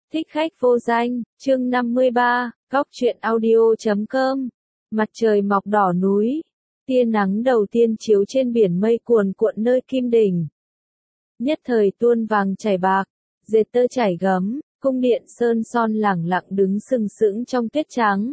Thích khách vô danh, chương 53, góc truyện audio.com. Mặt trời mọc đỏ núi, tia nắng đầu tiên chiếu trên biển mây cuồn cuộn nơi Kim Đỉnh. Nhất thời tuôn vàng chảy bạc, dệt tơ chảy gấm, cung điện sơn son lẳng lặng đứng sừng sững trong tuyết trắng.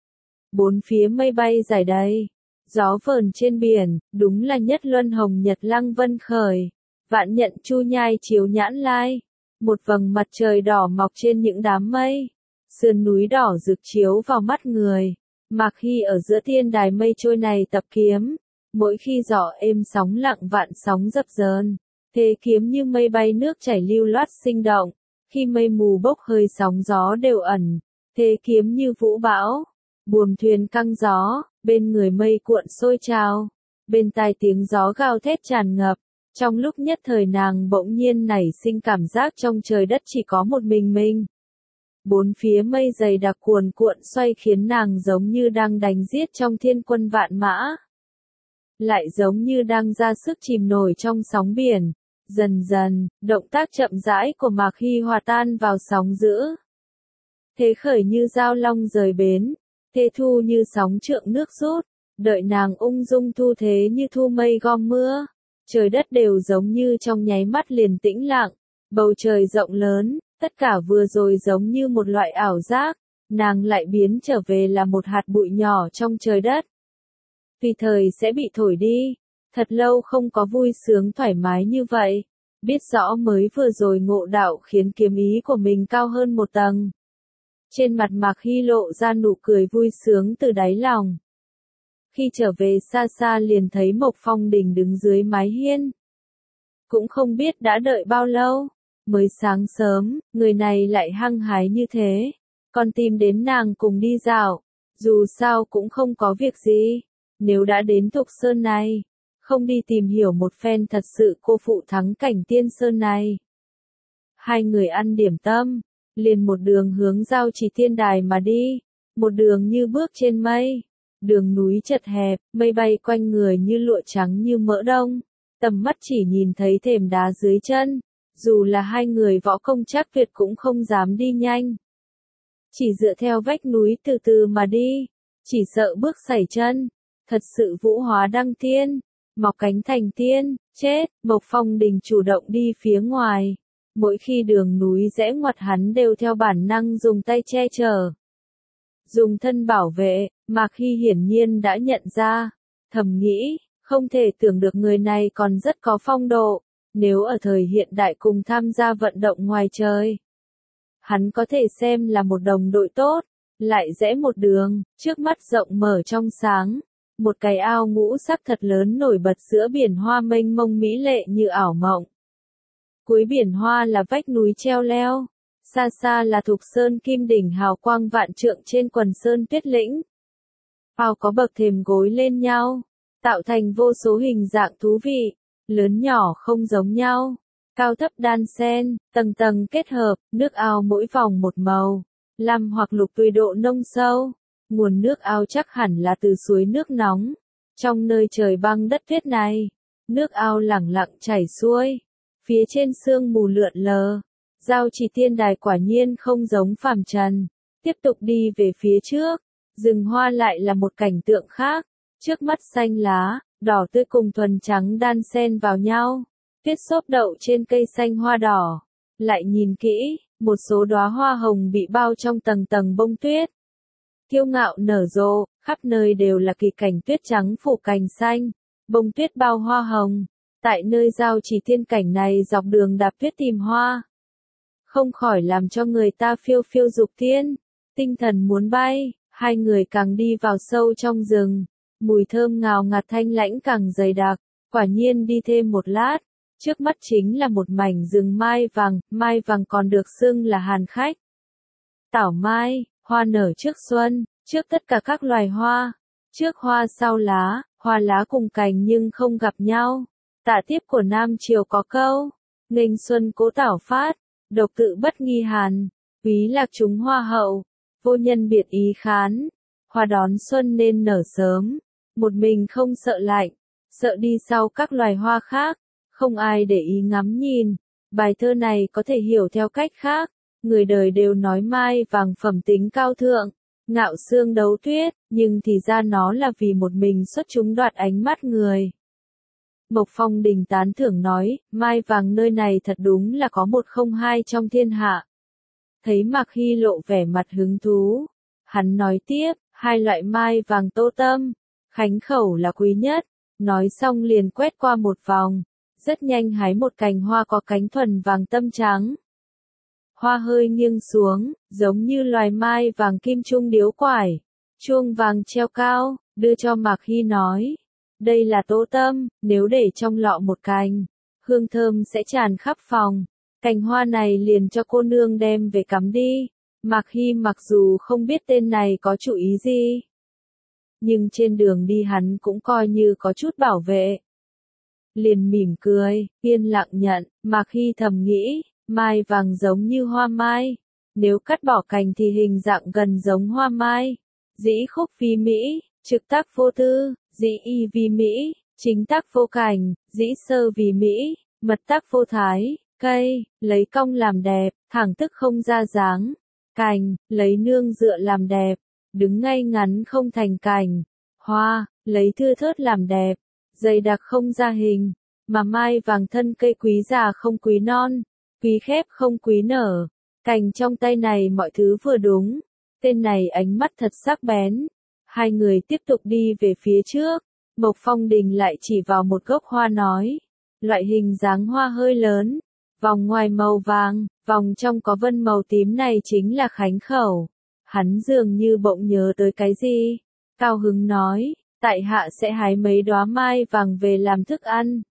Bốn phía mây bay rải đầy, gió vờn trên biển, đúng là nhất luân hồng nhật lăng vân khởi, vạn nhận chu nhai chiếu nhãn lai. Một vầng mặt trời đỏ mọc trên những đám mây, sườn núi đỏ rực chiếu vào mắt người. Mạc Hy ở giữa thiên đài mây trôi này tập kiếm, mỗi khi gió êm sóng lặng vạn sóng dập dờn, thế kiếm như mây bay nước chảy lưu loát sinh động, khi mây mù bốc hơi sóng gió đều ẩn, thế kiếm như vũ bão, buồm thuyền căng gió, bên người mây cuộn sôi trào, bên tai tiếng gió gào thét tràn ngập. Trong lúc nhất thời nàng bỗng nhiên nảy sinh cảm giác trong trời đất chỉ có một mình. Bốn phía mây dày đặc cuồn cuộn xoay khiến nàng giống như đang đánh giết trong thiên quân vạn mã. Lại giống như đang ra sức chìm nổi trong sóng biển. Dần dần, động tác chậm rãi của Mạc Hy hòa tan vào sóng dữ. Thế khởi như dao long rời bến, thế thu như sóng trượng nước rút, đợi nàng ung dung thu thế như thu mây gom mưa. Trời đất đều giống như trong nháy mắt liền tĩnh lặng, bầu trời rộng lớn, tất cả vừa rồi giống như một loại ảo giác, nàng lại biến trở về là một hạt bụi nhỏ trong trời đất. Tùy thời sẽ bị thổi đi, thật lâu không có vui sướng thoải mái như vậy, biết rõ mới vừa rồi ngộ đạo khiến kiếm ý của mình cao hơn một tầng. Trên mặt Mạc Hy lộ ra nụ cười vui sướng từ đáy lòng. Khi trở về xa xa liền thấy Mộc Phong Đình đứng dưới mái hiên. Cũng không biết đã đợi bao lâu, mới sáng sớm, người này lại hăng hái như thế. Còn tìm đến nàng cùng đi dạo, dù sao cũng không có việc gì. Nếu đã đến Thục Sơn này, không đi tìm hiểu một phen thật sự cô phụ thắng cảnh Tiên Sơn này. Hai người ăn điểm tâm, liền một đường hướng Giao Trì Tiên Đài mà đi, một đường như bước trên mây. Đường núi chật hẹp, mây bay quanh người như lụa trắng như mỡ đông, tầm mắt chỉ nhìn thấy thềm đá dưới chân, dù là hai người võ công chắc tuyệt cũng không dám đi nhanh. Chỉ dựa theo vách núi từ từ mà đi, chỉ sợ bước sẩy chân, thật sự vũ hóa đăng tiên, mọc cánh thành tiên, chết. Mộc Phong Đình chủ động đi phía ngoài, mỗi khi đường núi rẽ ngoặt hắn đều theo bản năng dùng tay che chở. Dùng thân bảo vệ, Mạc Hy hiển nhiên đã nhận ra, thầm nghĩ, không thể tưởng được người này còn rất có phong độ, nếu ở thời hiện đại cùng tham gia vận động ngoài trời. Hắn có thể xem là một đồng đội tốt, lại rẽ một đường, trước mắt rộng mở trong sáng, một cái ao ngũ sắc thật lớn nổi bật giữa biển hoa mênh mông mỹ lệ như ảo mộng. Cuối biển hoa là vách núi treo leo. Xa xa là Thục Sơn Kim Đỉnh hào quang vạn trượng trên quần sơn tuyết lĩnh. Ao có bậc thềm gối lên nhau, tạo thành vô số hình dạng thú vị, lớn nhỏ không giống nhau, cao thấp đan xen, tầng tầng kết hợp, nước ao mỗi vòng một màu, lam hoặc lục tùy độ nông sâu. Nguồn nước ao chắc hẳn là từ suối nước nóng. Trong nơi trời băng đất tuyết này, nước ao lẳng lặng chảy xuôi, phía trên sương mù lượn lờ. Giao Trì Tiên Đài quả nhiên không giống phàm trần. Tiếp tục đi về phía trước, rừng hoa lại là một cảnh tượng khác. Trước mắt xanh lá, đỏ tươi cùng thuần trắng đan xen vào nhau. Tuyết xốp đậu trên cây xanh hoa đỏ. Lại nhìn kỹ, một số đóa hoa hồng bị bao trong tầng tầng bông tuyết. Kiêu ngạo nở rộ, khắp nơi đều là kỳ cảnh tuyết trắng phủ cành xanh, bông tuyết bao hoa hồng. Tại nơi Giao Trì Tiên cảnh này dọc đường đạp tuyết tìm hoa, không khỏi làm cho người ta phiêu phiêu dục tiên, tinh thần muốn bay. Hai người càng đi vào sâu trong rừng, mùi thơm ngào ngạt thanh lãnh càng dày đặc. Quả nhiên đi thêm một lát, trước mắt chính là một mảnh rừng mai vàng còn được xưng là hàn khách. Tảo mai, hoa nở trước xuân, trước tất cả các loài hoa, trước hoa sau lá, hoa lá cùng cành nhưng không gặp nhau. Tả tiếp của Nam Triều có câu, nghênh xuân cố tảo phát, độc tự bất nghi hàn, quý lạc chúng hoa hậu, vô nhân biệt ý khán. Hoa đón xuân nên nở sớm, một mình không sợ lạnh, sợ đi sau các loài hoa khác, không ai để ý ngắm nhìn. Bài thơ này có thể hiểu theo cách khác, Người đời đều nói mai vàng phẩm tính cao thượng, ngạo xương đấu tuyết, nhưng thì ra nó là vì một mình xuất chúng đoạt ánh mắt người. Mộc Phong Đình tán thưởng nói, mai vàng nơi này thật đúng là có một không hai trong thiên hạ. Thấy Mạc Hy lộ vẻ mặt hứng thú, hắn nói tiếp, hai loại mai vàng tô tâm, khánh khẩu là quý nhất, nói xong liền quét qua một vòng, rất nhanh hái một cành hoa có cánh thuần vàng tâm trắng. Hoa hơi nghiêng xuống, giống như loài mai vàng kim trung điếu quải, chuông vàng treo cao, đưa cho Mạc Hy nói. Đây là tô tâm, nếu để trong lọ một cành, hương thơm sẽ tràn khắp phòng. Cành hoa này liền cho cô nương đem về cắm đi. Mạc Hy mặc dù không biết tên này có chủ ý gì, nhưng trên đường đi hắn cũng coi như có chút bảo vệ. Liền mỉm cười, yên lặng nhận, Mạc Hy thầm nghĩ, mai vàng giống như hoa mai. Nếu cắt bỏ cành thì hình dạng gần giống hoa mai. Dĩ khúc vi mỹ, trực tác vô tư, dĩ y vi mỹ, chính tác vô cảnh, dĩ sơ vì mỹ, mật tác vô thái. Cây, lấy cong làm đẹp, thẳng tức không ra dáng. Cành, lấy nương dựa làm đẹp, đứng ngay ngắn không thành cành. Hoa, lấy thưa thớt làm đẹp, dày đặc không ra hình. Mà mai vàng thân cây quý già không quý non, quý khép không quý nở. Cành trong tay này mọi thứ vừa đúng. Tên này ánh mắt thật sắc bén. Hai người tiếp tục đi về phía trước. Mộc Phong Đình lại chỉ vào một gốc hoa nói. Loại hình dáng hoa hơi lớn. Vòng ngoài màu vàng, vòng trong có vân màu tím này chính là khánh khẩu. Hắn dường như bỗng nhớ tới cái gì. Cao hứng nói, tại hạ sẽ hái mấy đóa mai vàng về làm thức ăn.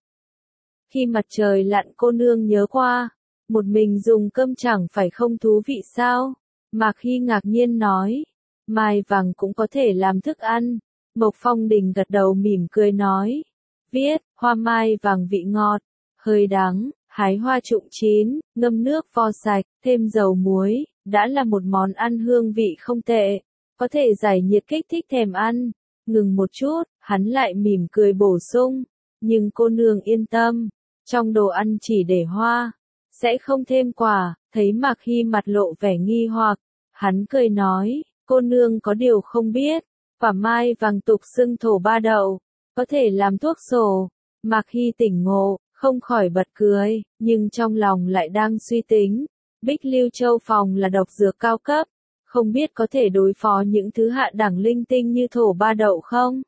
Khi mặt trời lặn cô nương nhớ qua, một mình dùng cơm chẳng phải không thú vị sao? Mạc Hy ngạc nhiên nói, mai vàng cũng có thể làm thức ăn. Mộc Phong Đình gật đầu mỉm cười nói, viết, hoa mai vàng vị ngọt, hơi đắng. Hái hoa trụng chín, ngâm nước vo sạch, thêm dầu muối, đã là một món ăn hương vị không tệ, có thể giải nhiệt kích thích thèm ăn. Ngừng một chút, hắn lại mỉm cười bổ sung, nhưng cô nương yên tâm, trong đồ ăn chỉ để hoa, sẽ không thêm quả. Thấy Mạc Hy mặt lộ vẻ nghi hoặc, hắn cười nói, cô nương có điều không biết, quả mai vàng tục xưng thổ ba đậu, có thể làm thuốc sổ. Mạc Hy tỉnh ngộ, không khỏi bật cười, nhưng trong lòng lại đang suy tính, Bích Lưu Châu phòng là độc dược cao cấp, không biết có thể đối phó những thứ hạ đẳng linh tinh như thổ ba đậu không?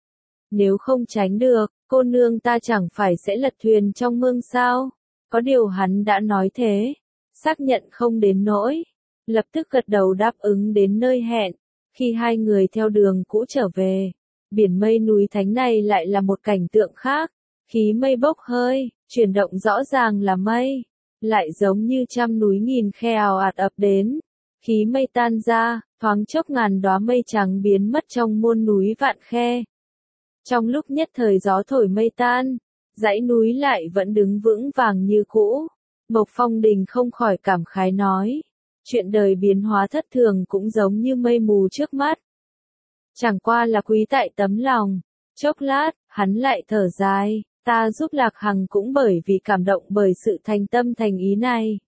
Nếu không tránh được, cô nương ta chẳng phải sẽ lật thuyền trong mương sao? Có điều hắn đã nói thế, xác nhận không đến nỗi, lập tức gật đầu đáp ứng đến nơi hẹn. Khi hai người theo đường cũ trở về, biển mây núi thánh này lại là một cảnh tượng khác. Khí mây bốc hơi, chuyển động rõ ràng là mây, lại giống như trăm núi nghìn khe ào ạt ập đến. Khí mây tan ra, thoáng chốc ngàn đóa mây trắng biến mất trong muôn núi vạn khe. Trong lúc nhất thời gió thổi mây tan, dãy núi lại vẫn đứng vững vàng như cũ. Mộc Phong Đình không khỏi cảm khái nói, chuyện đời biến hóa thất thường cũng giống như mây mù trước mắt. Chẳng qua là quý tại tấm lòng. Chốc lát, hắn lại thở dài. Ta giúp Lạc Hằng cũng bởi vì cảm động bởi sự thành tâm thành ý này.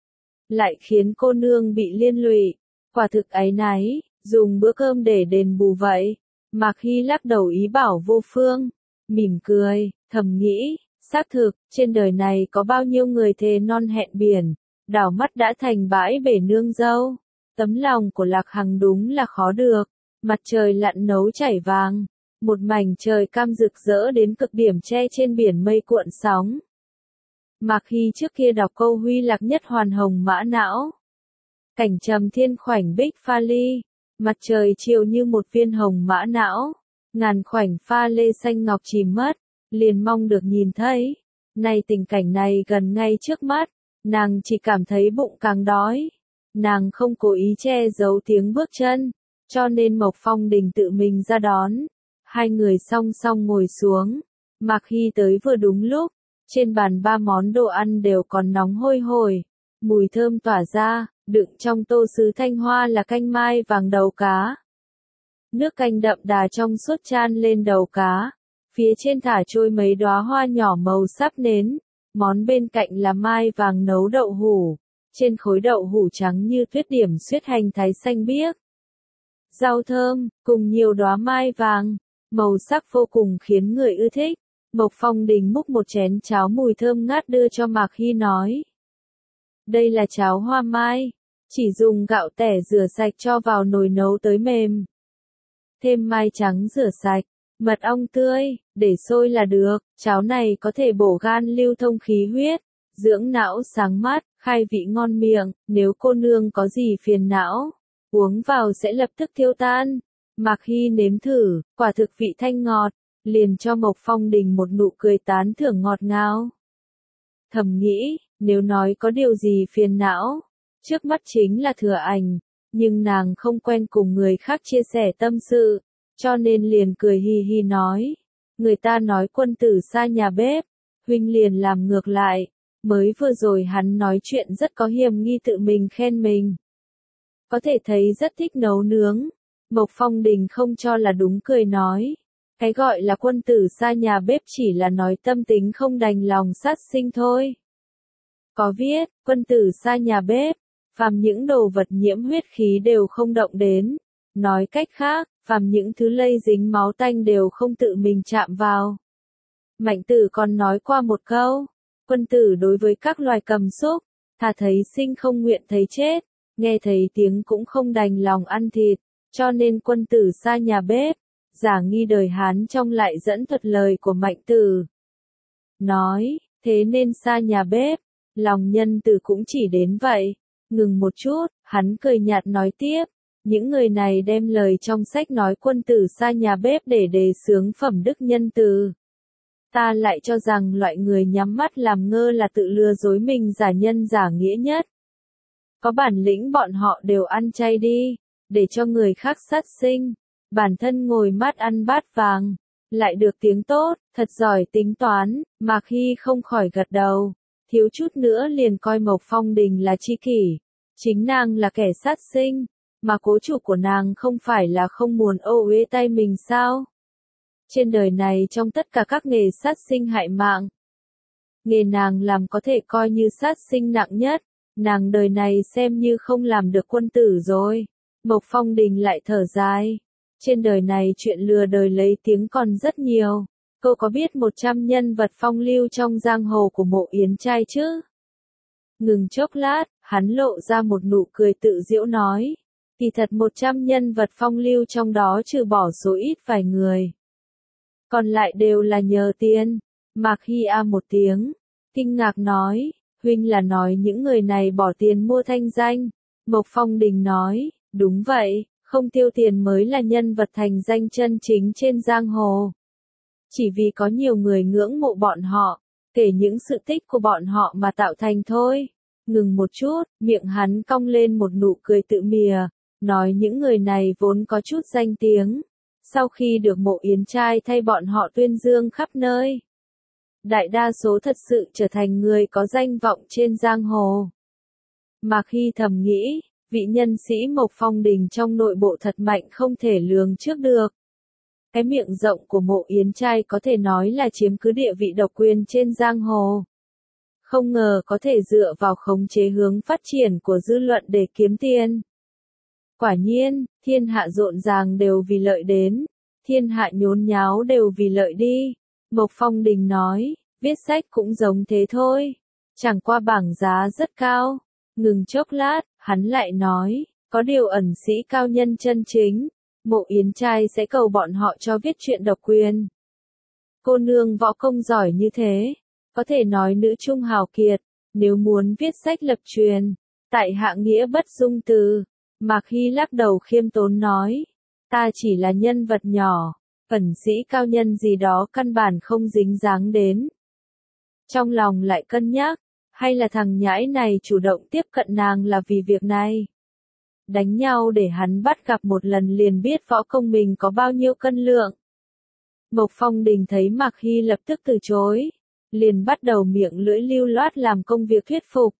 Lại khiến cô nương bị liên lụy. Quả thực áy náy, dùng bữa cơm để đền bù vậy. Mạc Hy lắc đầu ý bảo vô phương. Mỉm cười, thầm nghĩ, xác thực, trên đời này có bao nhiêu người thề non hẹn biển, đảo mắt đã thành bãi bể nương dâu. Tấm lòng của Lạc Hằng đúng là khó được. Mặt trời lặn nấu chảy vàng. Một mảnh trời cam rực rỡ đến cực điểm che trên biển mây cuộn sóng. Mạc Hy trước kia đọc câu huy lạc nhất hoàn hồng mã não. Cảnh trầm thiên khoảnh bích pha ly. Mặt trời chiều như một viên hồng mã não. Ngàn khoảnh pha lê xanh ngọc chìm mất. Liền mong được nhìn thấy. Nay tình cảnh này gần ngay trước mắt. Nàng chỉ cảm thấy bụng càng đói. Nàng không cố ý che giấu tiếng bước chân. Cho nên Mộc Phong Đình tự mình ra đón. Hai người song song ngồi xuống. Mạc Hy tới vừa đúng lúc. Trên bàn ba món đồ ăn đều còn nóng hôi hổi. Mùi thơm tỏa ra, đựng trong tô sứ thanh hoa là canh mai vàng đầu cá. Nước canh đậm đà trong suốt chan lên đầu cá. Phía trên thả trôi mấy đóa hoa nhỏ màu sáp nến. Món bên cạnh là mai vàng nấu đậu hủ. trên khối đậu hũ trắng như tuyết điểm xuyết hành thái xanh biếc. Rau thơm, cùng nhiều đóa mai vàng, màu sắc vô cùng khiến người ưa thích. Mộc Phong Đình múc một chén cháo mùi thơm ngát đưa cho Mạc Hy nói. Đây là cháo hoa mai, chỉ dùng gạo tẻ rửa sạch cho vào nồi nấu tới mềm. Thêm mai trắng rửa sạch, mật ong tươi, để sôi là được. Cháo này có thể bổ gan lưu thông khí huyết, dưỡng não sáng mắt, khai vị ngon miệng. Nếu cô nương có gì phiền não, uống vào sẽ lập tức tiêu tan. Mạc Hy nếm thử, quả thực vị thanh ngọt, liền cho Mộc Phong Đình một nụ cười tán thưởng ngọt ngào. Thầm nghĩ, nếu nói có điều gì phiền não, trước mắt chính là Thừa Ảnh, nhưng nàng không quen cùng người khác chia sẻ tâm sự, cho nên liền cười hi hi nói, người ta nói quân tử xa nhà bếp, huynh liền làm ngược lại, mới vừa rồi hắn nói chuyện rất có hiềm nghi tự mình khen mình. Có thể thấy rất thích nấu nướng. Mộc Phong Đình không cho là đúng cười nói. Cái gọi là quân tử xa nhà bếp chỉ là nói tâm tính không đành lòng sát sinh thôi. Có viết, quân tử xa nhà bếp, phàm những đồ vật nhiễm huyết khí đều không động đến. Nói cách khác, phàm những thứ lây dính máu tanh đều không tự mình chạm vào. Mạnh Tử còn nói qua một câu, quân tử đối với các loài cầm xúc, thà thấy sinh không nguyện thấy chết, nghe thấy tiếng cũng không đành lòng ăn thịt. Cho nên quân tử xa nhà bếp, giả nghi đời Hán trong lại dẫn thuật lời của Mạnh Tử. Nói, thế nên xa nhà bếp, lòng nhân từ cũng chỉ đến vậy. Ngừng một chút, hắn cười nhạt nói tiếp, những người này đem lời trong sách nói quân tử xa nhà bếp để đề xướng phẩm đức nhân từ. Ta lại cho rằng loại người nhắm mắt làm ngơ là tự lừa dối mình giả nhân giả nghĩa nhất. Có bản lĩnh bọn họ đều ăn chay đi, để cho người khác sát sinh, bản thân ngồi mát ăn bát vàng, lại được tiếng tốt, thật giỏi tính toán. Mạc Hy không khỏi gật đầu, thiếu chút nữa liền coi Mộc Phong Đình là tri kỷ, chính nàng là kẻ sát sinh, mà cố chủ của nàng không phải là không muốn ô uế tay mình sao? Trên đời này trong tất cả các nghề sát sinh hại mạng, nghề nàng làm có thể coi như sát sinh nặng nhất, nàng đời này xem như không làm được quân tử rồi. Mộc Phong Đình lại thở dài. Trên đời này chuyện lừa đời lấy tiếng còn rất nhiều. Cậu có biết 100 nhân vật phong lưu trong giang hồ của Mộ Yến trai chứ? Ngừng chốc lát, hắn lộ ra một nụ cười tự giễu nói. Kỳ thật 100 nhân vật phong lưu trong đó trừ bỏ số ít vài người. Còn lại đều là nhờ tiền. Mạc Hy a một tiếng, kinh ngạc nói, huynh là nói những người này bỏ tiền mua thanh danh. Mộc Phong Đình nói, đúng vậy, không tiêu tiền mới là nhân vật thành danh chân chính trên giang hồ. Chỉ vì có nhiều người ngưỡng mộ bọn họ, kể những sự tích của bọn họ mà tạo thành thôi. Ngừng một chút, miệng hắn cong lên một nụ cười tự mỉa, nói những người này vốn có chút danh tiếng. Sau khi được Mộ Yến trai thay bọn họ tuyên dương khắp nơi, đại đa số thật sự trở thành người có danh vọng trên giang hồ. Mạc Hy thầm nghĩ, vị nhân sĩ Mộc Phong Đình trong nội bộ thật mạnh không thể lường trước được. Cái miệng rộng của Mộ Yến trai có thể nói là chiếm cứ địa vị độc quyền trên giang hồ. Không ngờ có thể dựa vào khống chế hướng phát triển của dư luận để kiếm tiền. Quả nhiên, thiên hạ rộn ràng đều vì lợi đến, thiên hạ nhốn nháo đều vì lợi đi. Mộc Phong Đình nói, viết sách cũng giống thế thôi, chẳng qua bảng giá rất cao. Ngừng chốc lát, hắn lại nói, có điều ẩn sĩ cao nhân chân chính, Mộ Yến trai sẽ cầu bọn họ cho viết truyện độc quyền. Cô nương võ công giỏi như thế, có thể nói nữ trung hào kiệt, nếu muốn viết sách lập truyền, tại hạ nghĩa bất dung từ. Mạc Hy lắc đầu khiêm tốn nói, ta chỉ là nhân vật nhỏ, ẩn sĩ cao nhân gì đó căn bản không dính dáng đến. Trong lòng lại cân nhắc, hay là thằng nhãi này chủ động tiếp cận nàng là vì việc này. Đánh nhau để hắn bắt gặp một lần liền biết võ công mình có bao nhiêu cân lượng. Mộc Phong Đình thấy Mạc Hy lập tức từ chối, liền bắt đầu miệng lưỡi lưu loát làm công việc thuyết phục.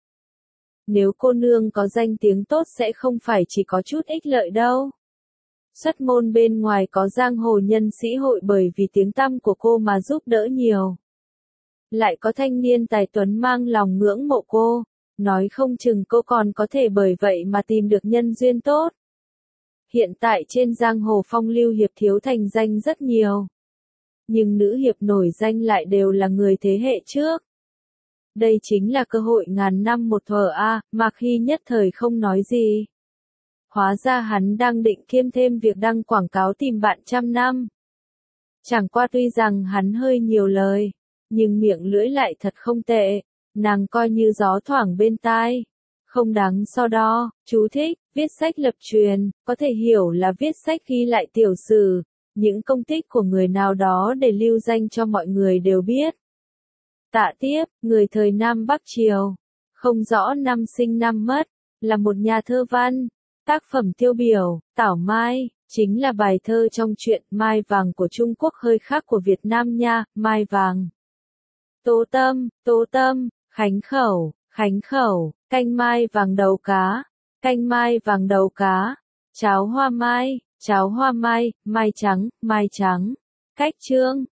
Nếu cô nương có danh tiếng tốt sẽ không phải chỉ có chút ích lợi đâu. Xuất môn bên ngoài có giang hồ nhân sĩ hội bởi vì tiếng tăm của cô mà giúp đỡ nhiều. Lại có thanh niên tài tuấn mang lòng ngưỡng mộ cô, Nói không chừng cô còn có thể bởi vậy mà tìm được nhân duyên tốt. Hiện tại trên giang hồ phong lưu hiệp thiếu thành danh rất nhiều. Nhưng nữ hiệp nổi danh lại đều là người thế hệ trước. Đây chính là cơ hội ngàn năm một thuở a, Mạc Hy nhất thời không nói gì. Hóa ra hắn đang định kiêm thêm việc đăng quảng cáo tìm bạn trăm năm. Chẳng qua tuy rằng hắn hơi nhiều lời, nhưng miệng lưỡi lại thật không tệ, nàng coi như gió thoảng bên tai. Không đáng so đo, chú thích, viết sách lập truyền, có thể hiểu là viết sách ghi lại tiểu sử, những công tích của người nào đó để lưu danh cho mọi người đều biết. Tạ Tiếp, người thời Nam Bắc Triều, không rõ năm sinh năm mất, là một nhà thơ văn. Tác phẩm tiêu biểu, Tảo Mai, chính là bài thơ trong truyện Mai Vàng của Trung Quốc hơi khác của Việt Nam nha, Mai Vàng. Tố Tâm, Khánh Khẩu, canh mai vàng đầu cá, cháo hoa mai, mai trắng, cách chương.